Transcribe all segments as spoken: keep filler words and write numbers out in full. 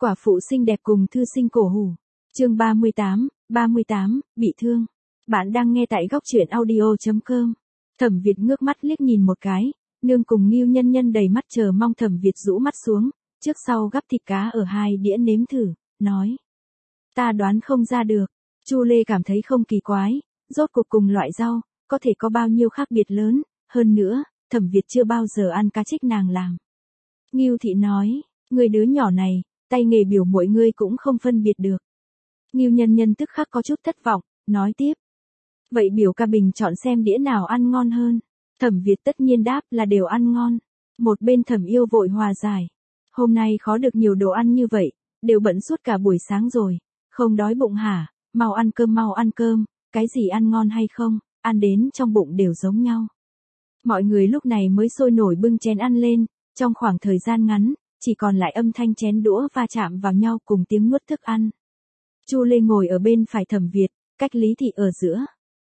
quả phụ xinh đẹp cùng thư sinh cổ hủ. Chương ba mươi tám, ba mươi tám, bị thương. Bạn đang nghe tại góc truyện audio chấm com. Thẩm Việt ngước mắt liếc nhìn một cái, nương cùng Ngưu Nhân Nhân đầy mắt chờ mong. Thẩm Việt rũ mắt xuống, trước sau gắp thịt cá ở hai đĩa nếm thử, nói: "Ta đoán không ra được." Chu Lê cảm thấy không kỳ quái, rốt cuộc cùng loại rau, có thể có bao nhiêu khác biệt lớn, hơn nữa, Thẩm Việt chưa bao giờ ăn cá trích nàng làm. Ngưu Thị nói: "Người đứa nhỏ này, tay nghề biểu muội ngươi cũng không phân biệt được." Ngưu Nhân Nhân tức khắc có chút thất vọng, nói tiếp: "Vậy biểu ca bình chọn xem đĩa nào ăn ngon hơn." Thẩm Việt tất nhiên đáp là đều ăn ngon. Một bên Thẩm Yêu vội hòa giải: "Hôm nay khó được nhiều đồ ăn như vậy, đều bận suốt cả buổi sáng rồi, không đói bụng hả? Mau ăn cơm, mau ăn cơm, cái gì ăn ngon hay không, ăn đến trong bụng đều giống nhau." Mọi người lúc này mới sôi nổi bưng chén ăn lên, trong khoảng thời gian ngắn, chỉ còn lại âm thanh chén đũa va chạm vào nhau cùng tiếng nuốt thức ăn. Chu Lê ngồi ở bên phải Thẩm Việt, cách Lý Thị ở giữa.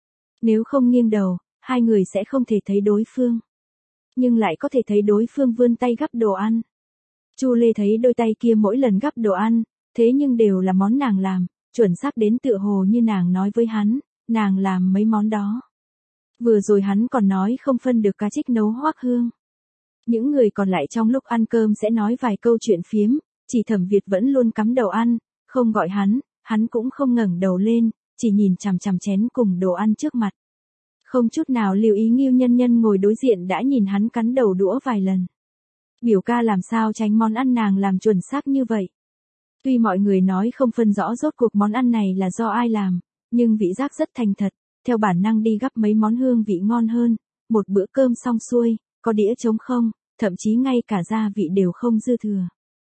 Nếu không nghiêng đầu, hai người sẽ không thể thấy đối phương. Nhưng lại có thể thấy đối phương vươn tay gắp đồ ăn. Chu Lê thấy đôi tay kia mỗi lần gắp đồ ăn, thế nhưng đều là món nàng làm, chuẩn xác đến tựa hồ như nàng nói với hắn, nàng làm mấy món đó. Vừa rồi hắn còn nói không phân được cá trích nấu hoắc hương. Những người còn lại trong lúc ăn cơm sẽ nói vài câu chuyện phiếm, chỉ Thẩm Việt vẫn luôn cắm đầu ăn, không gọi hắn, hắn cũng không ngẩng đầu lên, chỉ nhìn chằm chằm chén cùng đồ ăn trước mặt. Không chút nào lưu ý Ngưu Nhân Nhân ngồi đối diện đã nhìn hắn cắn đầu đũa vài lần. Biểu ca làm sao tránh món ăn nàng làm chuẩn xác như vậy. Tuy mọi người nói không phân rõ rốt cuộc món ăn này là do ai làm, nhưng vị giác rất thành thật, theo bản năng đi gắp mấy món hương vị ngon hơn. Một bữa cơm xong xuôi, có đĩa trống không, thậm chí ngay cả gia vị đều không dư thừa.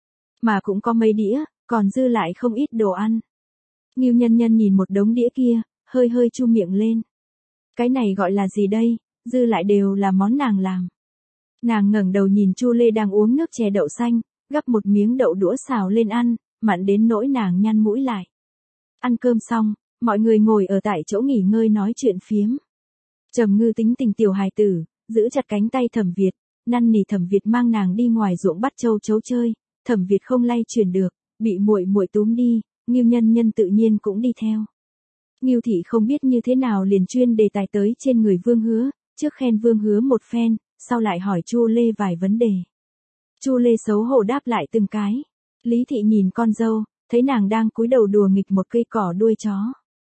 Mà cũng có mấy đĩa, còn dư lại không ít đồ ăn. Ngưu Nhân Nhân nhìn một đống đĩa kia, hơi hơi chu miệng lên. Cái này gọi là gì đây, dư lại đều là món nàng làm. Nàng ngẩng đầu nhìn Chu Lê đang uống nước chè đậu xanh, gắp một miếng đậu đũa xào lên ăn, mặn đến nỗi nàng nhăn mũi lại. Ăn cơm xong, mọi người ngồi ở tại chỗ nghỉ ngơi nói chuyện phiếm. Trầm Ngư tính tình tiểu hài tử, giữ chặt cánh tay Thẩm Việt, năn nỉ Thẩm Việt mang nàng đi ngoài ruộng bắt châu chấu chơi. Thẩm Việt không lay chuyển được, bị muội muội túm đi, Ngưu Nhân Nhân tự nhiên cũng đi theo. Ngưu Thị không biết như thế nào liền chuyên đề tài tới trên người Vương Hứa, trước khen Vương Hứa một phen, sau lại hỏi Chu Lê vài vấn đề. Chu Lê xấu hổ đáp lại từng cái. Lý Thị nhìn con dâu, thấy nàng đang cúi đầu đùa nghịch một cây cỏ đuôi chó.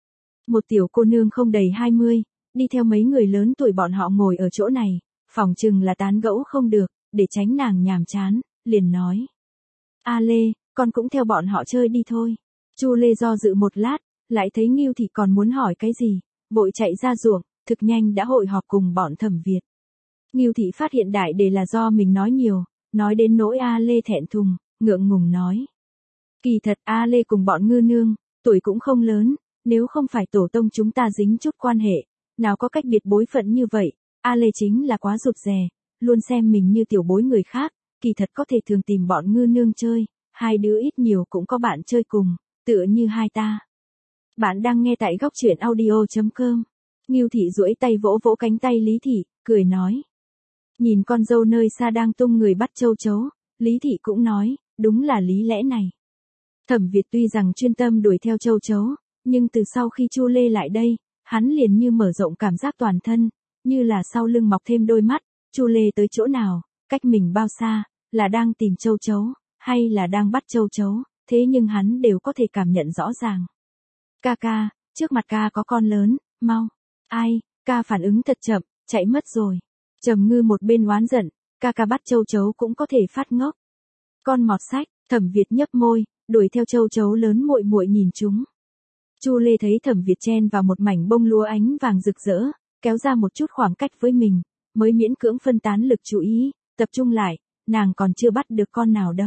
Một tiểu cô nương không đầy hai mươi, đi theo mấy người lớn tuổi bọn họ ngồi ở chỗ này, phỏng chừng là tán gẫu không được, để tránh nàng nhàm chán, liền nói: "A Lê, con cũng theo bọn họ chơi đi thôi." Chu Lê do dự một lát, lại thấy Ngưu Thị còn muốn hỏi cái gì, vội chạy ra ruộng, thực nhanh đã hội họp cùng bọn Thẩm Việt. Ngưu Thị phát hiện đại đề là do mình nói nhiều, nói đến nỗi A Lê thẹn thùng, ngượng ngùng nói: "Kỳ thật A Lê cùng bọn Ngư nương, tuổi cũng không lớn, nếu không phải tổ tông chúng ta dính chút quan hệ, nào có cách biệt bối phận như vậy, A Lê chính là quá rụt rè, luôn xem mình như tiểu bối người khác, kỳ thật có thể thường tìm bọn Ngư nương chơi, hai đứa ít nhiều cũng có bạn chơi cùng, tựa như hai ta." Bạn đang nghe tại góc truyện audio chấm com. Ngưu Thị duỗi tay vỗ vỗ cánh tay Lý Thị, cười nói. Nhìn con dâu nơi xa đang tung người bắt châu chấu, Lý Thị cũng nói, đúng là lý lẽ này. Thẩm Việt tuy rằng chuyên tâm đuổi theo châu chấu, nhưng từ sau khi Chu Lê lại đây, hắn liền như mở rộng cảm giác toàn thân, như là sau lưng mọc thêm đôi mắt, Chu Lê tới chỗ nào, cách mình bao xa, là đang tìm châu chấu, hay là đang bắt châu chấu, thế nhưng hắn đều có thể cảm nhận rõ ràng. Ca ca, trước mặt ca có con lớn, mau. Ai, ca phản ứng thật chậm, chạy mất rồi. Trầm Ngư một bên oán giận, ca ca bắt châu chấu cũng có thể phát ngốc. Con mọt sách, Thẩm Việt nhấp môi, đuổi theo châu chấu lớn muội muội nhìn chúng. Chu Lê thấy Thẩm Việt chen vào một mảnh bông lúa ánh vàng rực rỡ, kéo ra một chút khoảng cách với mình, mới miễn cưỡng phân tán lực chú ý, tập trung lại, nàng còn chưa bắt được con nào đâu.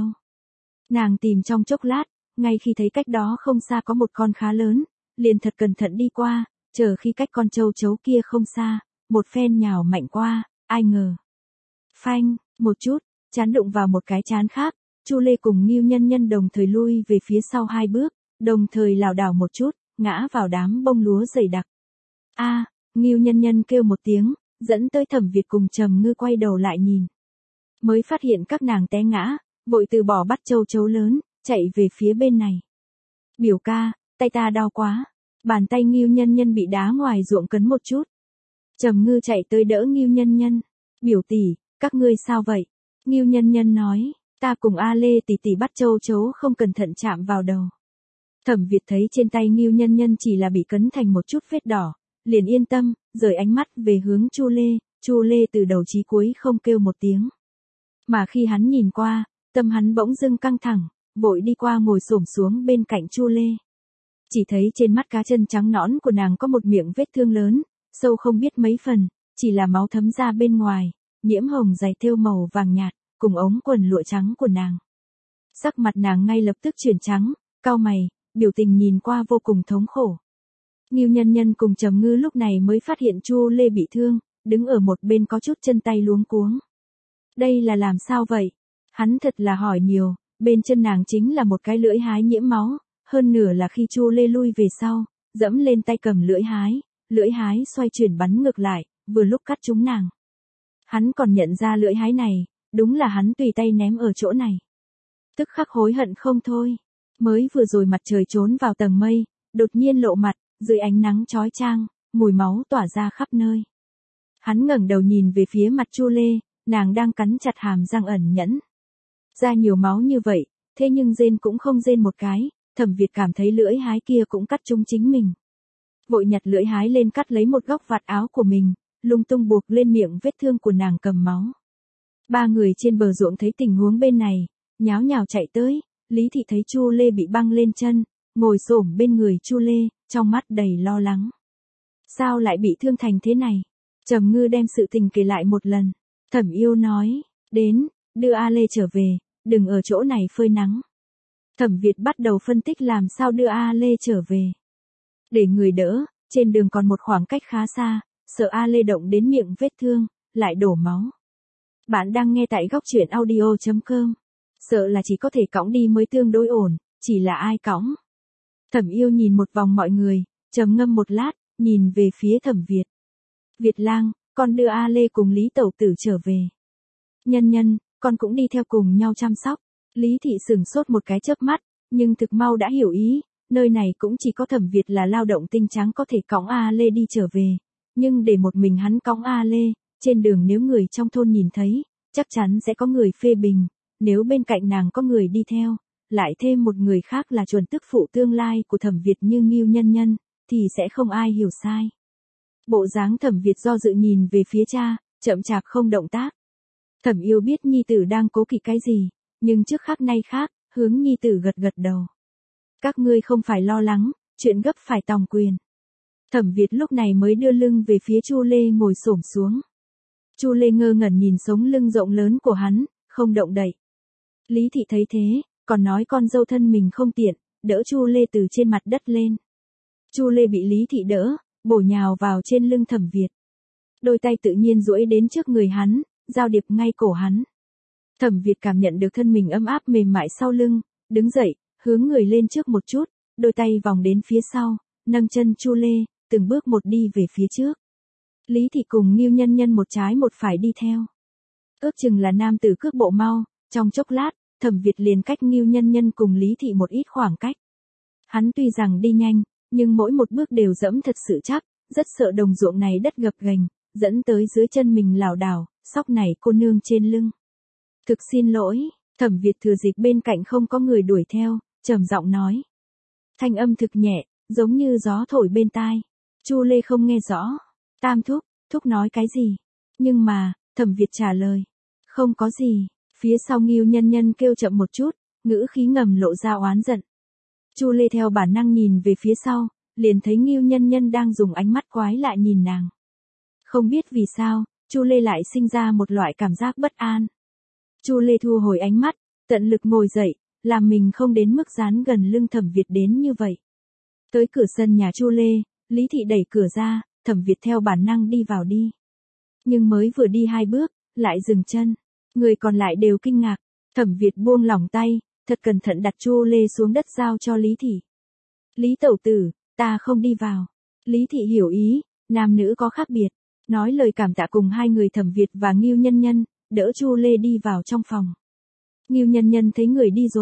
Nàng tìm trong chốc lát, ngay khi thấy cách đó không xa có một con khá lớn, liền thật cẩn thận đi qua, chờ khi cách con châu chấu kia không xa, một phen nhào mạnh qua, ai ngờ. Phanh, một chút, chán đụng vào một cái chán khác, Chu Lê cùng Ngưu Nhân Nhân đồng thời lui về phía sau hai bước, đồng thời lảo đảo một chút, ngã vào đám bông lúa dày đặc. A, Ngưu Nhân Nhân kêu một tiếng, dẫn tới Thẩm Việt cùng Trầm Ngư quay đầu lại nhìn. Mới phát hiện các nàng té ngã, vội từ bỏ bắt châu chấu lớn, chạy về phía bên này. Biểu ca, tay ta đau quá. Bàn tay Ngưu Nhân Nhân bị đá ngoài ruộng cấn một chút. Trầm Ngư chạy tới đỡ Ngưu Nhân Nhân. Biểu tỷ, các ngươi sao vậy? Ngưu Nhân Nhân nói, ta cùng A Lê tỷ tỷ bắt châu chấu không cẩn thận chạm vào đầu. Thẩm Việt thấy trên tay Ngưu Nhân Nhân chỉ là bị cấn thành một chút vết đỏ, liền yên tâm, rời ánh mắt về hướng Chu Lê. Chu Lê từ đầu chí cuối không kêu một tiếng. Mà khi hắn nhìn qua, tâm hắn bỗng dưng căng thẳng, vội đi qua ngồi xổm xuống bên cạnh Chu Lê. Chỉ thấy trên mắt cá chân trắng nõn của nàng có một miệng vết thương lớn, sâu không biết mấy phần, chỉ là máu thấm ra bên ngoài, nhiễm hồng dày thêu màu vàng nhạt, cùng ống quần lụa trắng của nàng. Sắc mặt nàng ngay lập tức chuyển trắng, cau mày, biểu tình nhìn qua vô cùng thống khổ. Ngưu Nhân Nhân cùng Trầm Ngư lúc này mới phát hiện Chu Lê bị thương, đứng ở một bên có chút chân tay luống cuống. Đây là làm sao vậy? Hắn thật là hỏi nhiều, bên chân nàng chính là một cái lưỡi hái nhiễm máu, hơn nửa là khi Chu Lê lui về sau, dẫm lên tay cầm lưỡi hái, lưỡi hái xoay chuyển bắn ngược lại, vừa lúc cắt trúng nàng. Hắn còn nhận ra lưỡi hái này, đúng là hắn tùy tay ném ở chỗ này. Tức khắc hối hận không thôi. Mới vừa rồi mặt trời trốn vào tầng mây, đột nhiên lộ mặt, dưới ánh nắng chói chang, mùi máu tỏa ra khắp nơi. Hắn ngẩng đầu nhìn về phía mặt Chu Lê, nàng đang cắn chặt hàm răng ẩn nhẫn. Ra nhiều máu như vậy, thế nhưng rên cũng không rên một cái, Thẩm Việt cảm thấy lưỡi hái kia cũng cắt trúng chính mình. Vội nhặt lưỡi hái lên cắt lấy một góc vạt áo của mình, lung tung buộc lên miệng vết thương của nàng cầm máu. Ba người trên bờ ruộng thấy tình huống bên này, nháo nhào chạy tới, Lý Thị thấy Chu Lê bị băng lên chân, ngồi xổm bên người Chu Lê, trong mắt đầy lo lắng. Sao lại bị thương thành thế này? Trầm Ngư đem sự tình kể lại một lần. Thẩm Yêu nói, đến, đưa A Lê trở về, đừng ở chỗ này phơi nắng. Thẩm Việt bắt đầu phân tích làm sao đưa A Lê trở về. Để người đỡ, trên đường còn một khoảng cách khá xa, sợ A Lê động đến miệng vết thương, lại đổ máu. Bạn đang nghe tại góc truyện audio chấm com. Sợ là chỉ có thể cõng đi mới tương đối ổn, chỉ là ai cõng. Thẩm Yêu nhìn một vòng mọi người, trầm ngâm một lát, nhìn về phía Thẩm Việt. Việt lang, con đưa A Lê cùng Lý Tẩu Tử trở về. Nhân Nhân, con cũng đi theo cùng nhau chăm sóc. Lý Thị sửng sốt một cái chớp mắt, nhưng thực mau đã hiểu ý, nơi này cũng chỉ có Thẩm Việt là lao động tinh trắng có thể cõng A Lê đi trở về. Nhưng để một mình hắn cõng A Lê, trên đường nếu người trong thôn nhìn thấy, chắc chắn sẽ có người phê bình, nếu bên cạnh nàng có người đi theo, lại thêm một người khác là chuẩn tức phụ tương lai của Thẩm Việt như Ngưu Nhân Nhân, thì sẽ không ai hiểu sai. Bộ dáng Thẩm Việt do dự nhìn về phía cha, chậm chạp không động tác. Thẩm Yêu biết nhi tử đang cố kỵ cái gì, nhưng trước khác nay khác, hướng nhi tử gật gật đầu. Các ngươi không phải lo lắng, chuyện gấp phải tòng quyền. Thẩm Việt lúc này mới đưa lưng về phía Chu Lê ngồi xổm xuống. Chu Lê ngơ ngẩn nhìn sống lưng rộng lớn của hắn, không động đậy. Lý Thị thấy thế, còn nói con dâu thân mình không tiện, đỡ Chu Lê từ trên mặt đất lên. Chu Lê bị Lý Thị đỡ, bổ nhào vào trên lưng Thẩm Việt. Đôi tay tự nhiên duỗi đến trước người hắn, giao điệp ngay cổ hắn. Thẩm Việt cảm nhận được thân mình ấm áp mềm mại sau lưng, đứng dậy, hướng người lên trước một chút, đôi tay vòng đến phía sau, nâng chân Chu Lê, từng bước một đi về phía trước. Lý Thị cùng Ngưu Nhân Nhân một trái một phải đi theo. Ước chừng là nam tử cước bộ mau, trong chốc lát, Thẩm Việt liền cách Ngưu Nhân Nhân cùng Lý Thị một ít khoảng cách. Hắn tuy rằng đi nhanh, nhưng mỗi một bước đều dẫm thật sự chắc, rất sợ đồng ruộng này đất gập ghềnh, dẫn tới dưới chân mình lảo đảo, sóc này cô nương trên lưng. Thực xin lỗi, Thẩm Việt thừa dịp bên cạnh không có người đuổi theo, trầm giọng nói. Thanh âm thực nhẹ, giống như gió thổi bên tai. Chu Lê không nghe rõ. Tam thúc, thúc nói cái gì? Nhưng mà, Thẩm Việt trả lời. Không có gì. Phía sau Ngưu Nhân Nhân kêu chậm một chút, ngữ khí ngầm lộ ra oán giận. Chu Lê theo bản năng nhìn về phía sau, liền thấy Ngưu Nhân Nhân đang dùng ánh mắt quái lạ nhìn nàng. Không biết vì sao, Chu Lê lại sinh ra một loại cảm giác bất an. Chu Lê thu hồi ánh mắt, tận lực ngồi dậy, làm mình không đến mức dán gần lưng Thẩm Việt đến như vậy. Tới cửa sân nhà Chu Lê, Lý Thị đẩy cửa ra, Thẩm Việt theo bản năng đi vào đi. Nhưng mới vừa đi hai bước, lại dừng chân. Người còn lại đều kinh ngạc. Thẩm Việt buông lỏng tay, thật cẩn thận đặt Chu Lê xuống đất giao cho Lý Thị. Lý Tẩu Tử, ta không đi vào. Lý Thị hiểu ý, nam nữ có khác biệt. Nói lời cảm tạ cùng hai người Thẩm Việt và Ngưu Nhân Nhân, đỡ Chu Lê đi vào trong phòng. Ngưu Nhân Nhân thấy người đi rồi,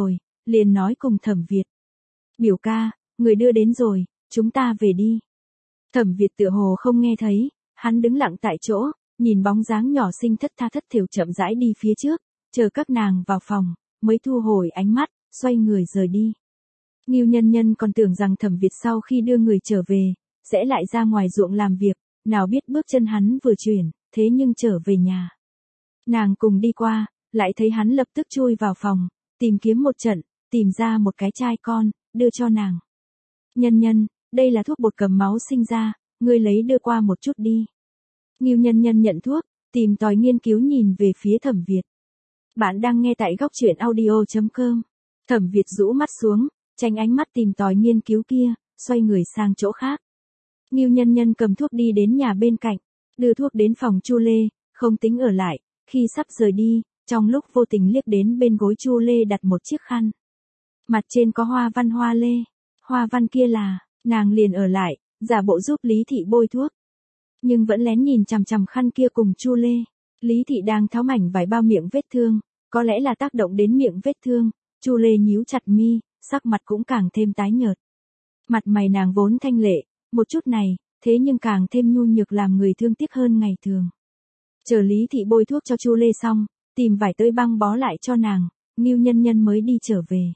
liền nói cùng Thẩm Việt. Biểu ca, người đưa đến rồi, chúng ta về đi. Thẩm Việt tựa hồ không nghe thấy, hắn đứng lặng tại chỗ, nhìn bóng dáng nhỏ xinh thất tha thất thểu chậm rãi đi phía trước, chờ các nàng vào phòng, mới thu hồi ánh mắt, xoay người rời đi. Ngưu Nhân Nhân còn tưởng rằng Thẩm Việt sau khi đưa người trở về, sẽ lại ra ngoài ruộng làm việc, nào biết bước chân hắn vừa chuyển, thế nhưng trở về nhà. Nàng cùng đi qua, lại thấy hắn lập tức chui vào phòng, tìm kiếm một trận, tìm ra một cái chai con, đưa cho nàng. Nhân Nhân, đây là thuốc bột cầm máu sinh ra, ngươi lấy đưa qua một chút đi. Ngưu Nhân Nhân nhận thuốc, tìm tòi nghiên cứu nhìn về phía Thẩm Việt. Bạn đang nghe tại góc truyện audio chấm com. Thẩm Việt rũ mắt xuống, tránh ánh mắt tìm tòi nghiên cứu kia, xoay người sang chỗ khác. Ngưu Nhân Nhân cầm thuốc đi đến nhà bên cạnh, đưa thuốc đến phòng Chu Lê, không tính ở lại, khi sắp rời đi, trong lúc vô tình liếc đến bên gối Chu Lê đặt một chiếc khăn. Mặt trên có hoa văn hoa lê, hoa văn kia là, nàng liền ở lại, giả bộ giúp Lý Thị bôi thuốc. Nhưng vẫn lén nhìn chằm chằm khăn kia cùng Chu Lê. Lý Thị đang tháo mảnh vải bao miệng vết thương, có lẽ là tác động đến miệng vết thương, Chu Lê nhíu chặt mi, sắc mặt cũng càng thêm tái nhợt. Mặt mày nàng vốn thanh lệ, một chút này, thế nhưng càng thêm nhu nhược làm người thương tiếc hơn ngày thường. Chờ Lý Thị bôi thuốc cho Chu Lê xong, tìm vải tơi băng bó lại cho nàng, Ngưu Nhân Nhân mới đi trở về.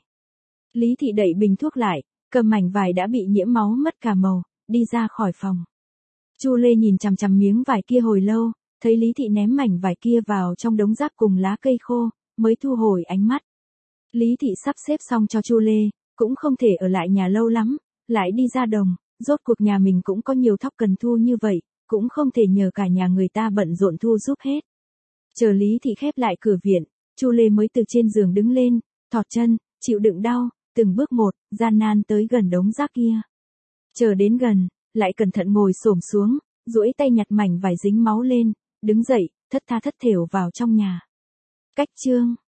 Lý Thị đậy bình thuốc lại, cầm mảnh vải đã bị nhiễm máu mất cả màu, đi ra khỏi phòng. Chu Lê nhìn chằm chằm miếng vải kia hồi lâu, thấy Lý Thị ném mảnh vải kia vào trong đống rác cùng lá cây khô, mới thu hồi ánh mắt. Lý Thị sắp xếp xong cho Chu Lê, cũng không thể ở lại nhà lâu lắm, lại đi ra đồng, rốt cuộc nhà mình cũng có nhiều thóc cần thu như vậy, cũng không thể nhờ cả nhà người ta bận rộn thu giúp hết. Chờ Lý Thị khép lại cửa viện, Chu Lê mới từ trên giường đứng lên, thọt chân, chịu đựng đau, từng bước một, gian nan tới gần đống rác kia. Chờ đến gần, lại cẩn thận ngồi xổm xuống, duỗi tay nhặt mảnh vải dính máu lên, đứng dậy, thất tha thất thểu vào trong nhà. Cách chương